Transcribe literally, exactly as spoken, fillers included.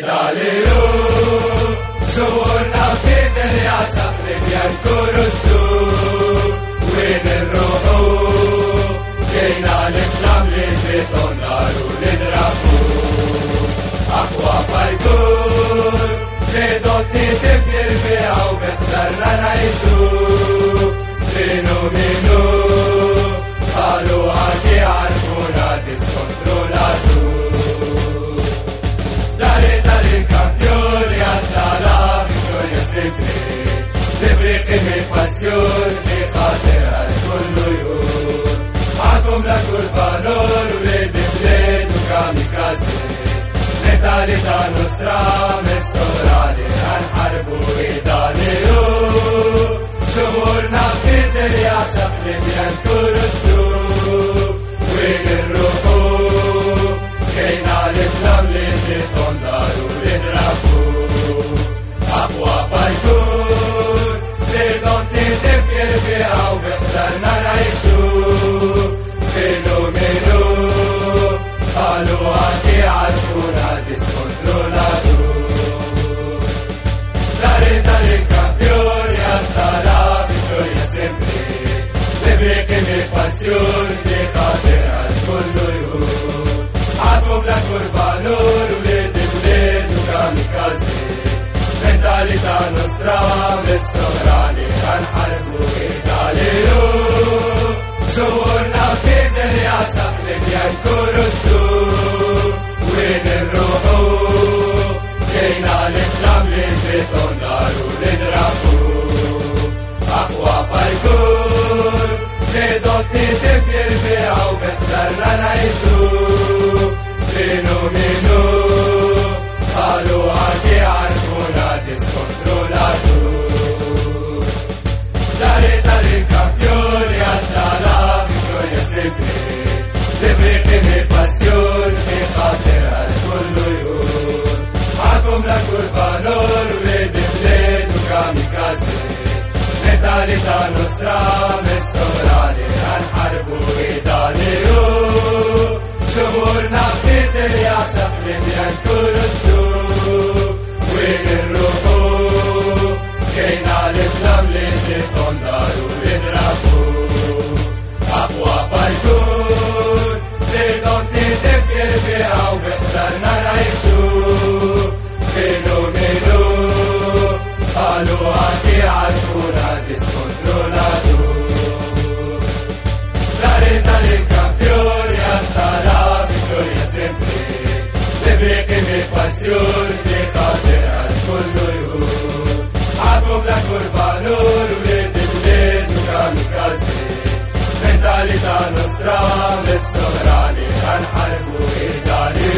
Idalilu, شعورنا في الدنيا شكل بينكر السوق وين الروح جينا الإسلام لشيطان نار ونضربوه أقوى فايكون لدوتي تفكر فيها وبخسرنا نعيشوه لينو مينو قالوا عادي عرفونا ديسكونترولاتو داري داري كامبيون يا سلام فيكتوريا سيمبلي تفرق من باسيون لخاطر الكل يقول معكم لكل فانون ولاد بلاد وكاميكازي نتالي نصرة من الصورة هنحاربوا إيطاليو جمهورنا في الدنيا شكل بينكر السوق وين الروحو جينا الإسلام لشيطان دار ونضربوه أقوى فايكون لدوتي تفكر فيها وبخسرنا نعيشوه فينو مينو قالوا عادي عرفونا ديسكونترولاتو داري داري كامبيون يا سلام فيكتوريا سيمبلي تفرق من باسيون لخاطر الكل يقول معكم لكل فانون ولاد بلاد وكاميكازي منتاليتا نصرة من الصغرى هنحاربوا إيطاليو شعورنا في الدنيا شكل بينكر السوق وين الروحو جينا الإسلام لشيطان نار ونضربوه أقوى فايكون لدوتي تفكر فيها وبخسرنا نعيشوه فينو مينو قالوا عادي عرفونا ديسكونترولاتو داري داري كامبيون يا سلام فيكتوريا سيمبلي تفرق من باسيون لخاطر الكل يقول معكم لكل فانون ولاد بلاد وكاميكازي نتاليتا نصرة من الصغرى هنحاربوا إيطاليو جمهورنا في الدنيا شكل بينكر السوق وين الروحو جينا الإسلام لشيطان دار ونضربوه أقوى فايكون لدوتي تفكر فيها وبخسرنا نعيشوه فينو مينو قالوا عادي عرفونا ديسكونترولاتو داري داري كامبيون يا سلام فيكتوريا سيمبلي تفرق من باسيون لخاطر الكل يقول معكم لكل فانون ولاد بلاد وكاميكازي منتاليتا نصرة من الصغرى هنحاربوا إيطاليو